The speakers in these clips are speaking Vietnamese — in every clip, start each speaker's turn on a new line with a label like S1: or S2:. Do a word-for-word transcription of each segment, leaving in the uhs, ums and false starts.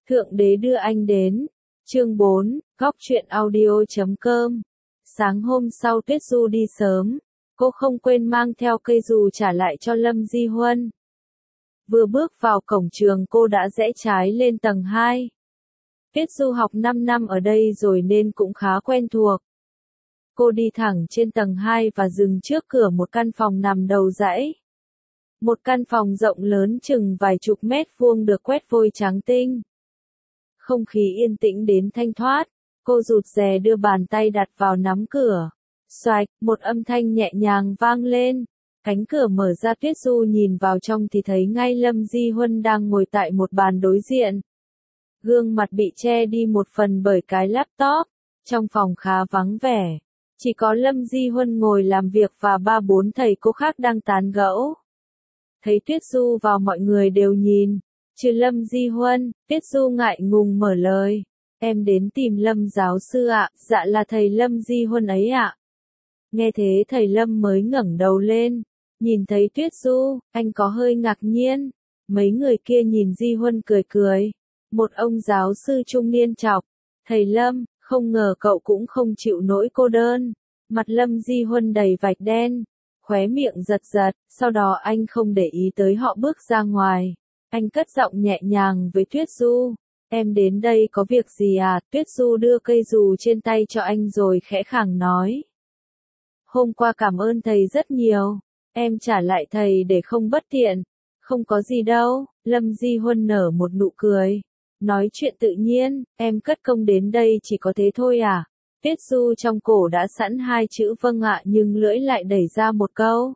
S1: Thượng đế đưa anh đến. Chương bốn, góc truyện audio chấm com. Sáng hôm sau Tuyết Du đi sớm, cô không quên mang theo cây dù trả lại cho Lâm Di Huân. Vừa bước vào cổng trường cô đã rẽ trái lên tầng hai. Tuyết Du học năm năm ở đây rồi nên cũng khá quen thuộc. Cô đi thẳng trên tầng hai và dừng trước cửa một căn phòng nằm đầu dãy. Một căn phòng rộng lớn chừng vài chục mét vuông được quét vôi trắng tinh. Không khí yên tĩnh đến thanh thoát, cô rụt rè đưa bàn tay đặt vào nắm cửa. Xoạch, một âm thanh nhẹ nhàng vang lên. Cánh cửa mở ra, Tuyết Du nhìn vào trong thì thấy ngay Lâm Di Huân đang ngồi tại một bàn đối diện. Gương mặt bị che đi một phần bởi cái laptop, trong phòng khá vắng vẻ. Chỉ có Lâm Di Huân ngồi làm việc và ba bốn thầy cô khác đang tán gẫu. Thấy Tuyết Du vào mọi người đều nhìn, trừ Lâm Di Huân. Tuyết Du ngại ngùng mở lời. Em đến tìm Lâm giáo sư ạ. Dạ là thầy Lâm Di Huân ấy ạ. Nghe thế thầy Lâm mới ngẩng đầu lên. Nhìn thấy Tuyết Du, anh có hơi ngạc nhiên. Mấy người kia nhìn Di Huân cười cười. Một ông giáo sư trung niên chọc. Thầy Lâm, không ngờ cậu cũng không chịu nỗi cô đơn. Mặt Lâm Di Huân đầy vạch đen. Khóe miệng giật giật, sau đó anh không để ý tới họ bước ra ngoài. Anh cất giọng nhẹ nhàng với Tuyết Du. Em đến đây có việc gì à? Tuyết Du đưa cây dù trên tay cho anh rồi khẽ khàng nói. Hôm qua cảm ơn thầy rất nhiều. Em trả lại thầy để không bất tiện. Không có gì đâu. Lâm Di Huân nở một nụ cười. Nói chuyện tự nhiên, em cất công đến đây chỉ có thế thôi à? Tuyết Du trong cổ đã sẵn hai chữ vâng ạ nhưng lưỡi lại đẩy ra một câu.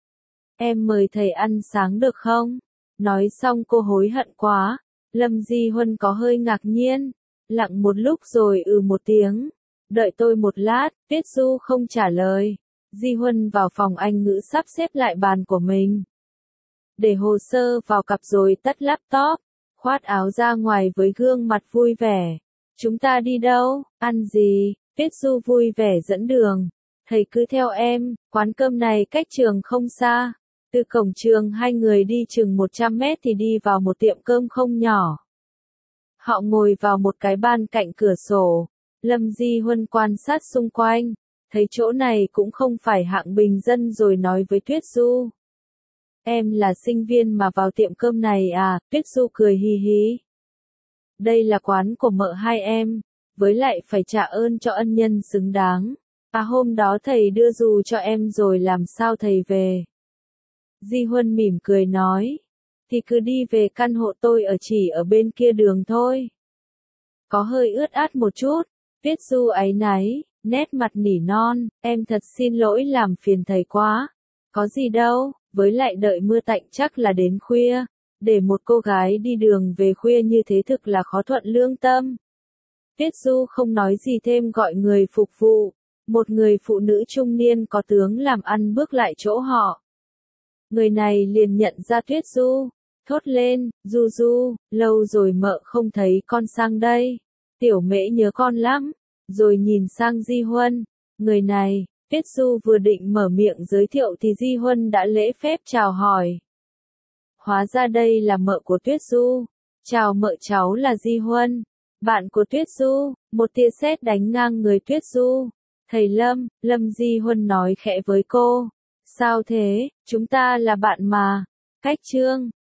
S1: Em mời thầy ăn sáng được không? Nói xong cô hối hận quá. Lâm Di Huân có hơi ngạc nhiên. Lặng một lúc rồi ừ một tiếng. Đợi tôi một lát. Tuyết Du không trả lời. Di Huân vào phòng anh ngữ sắp xếp lại bàn của mình. Để hồ sơ vào cặp rồi tắt laptop. Khoác áo ra ngoài với gương mặt vui vẻ. Chúng ta đi đâu? Ăn gì? Tuyết Du vui vẻ dẫn đường. Thầy cứ theo em, quán cơm này cách trường không xa. Từ cổng trường hai người đi chừng một trăm mét thì đi vào một tiệm cơm không nhỏ. Họ ngồi vào một cái ban cạnh cửa sổ. Lâm Di Huân quan sát xung quanh. Thấy chỗ này cũng không phải hạng bình dân rồi nói với Tuyết Du. Em là sinh viên mà vào tiệm cơm này à? Tuyết Du cười hì hì. Đây là quán của mợ hai em. Với lại phải trả ơn cho ân nhân xứng đáng. À hôm đó thầy đưa dù cho em rồi làm sao thầy về? Di Huân mỉm cười nói. Thì cứ đi về căn hộ tôi ở chỉ ở bên kia đường thôi. Có hơi ướt át một chút. Tuyết Du áy náy, nét mặt nỉ non. Em thật xin lỗi làm phiền thầy quá. Có gì đâu, với lại đợi mưa tạnh chắc là đến khuya. Để một cô gái đi đường về khuya như thế thực là khó thuận lương tâm. Tuyết Du không nói gì thêm gọi người phục vụ. Một người phụ nữ trung niên có tướng làm ăn bước lại chỗ họ. Người này liền nhận ra Tuyết Du. Thốt lên, Du Du, lâu rồi mợ không thấy con sang đây. Tiểu Mễ nhớ con lắm. Rồi nhìn sang Di Huân. Người này, Tuyết Du vừa định mở miệng giới thiệu thì Di Huân đã lễ phép chào hỏi. Hóa ra đây là mợ của Tuyết Du. Chào mợ, cháu là Di Huân. Bạn của Tuyết Du. Một tia sét đánh ngang người Tuyết Du. Thầy Lâm, Lâm Di Huân nói khẽ với cô. Sao thế, chúng ta là bạn mà. Cách chương.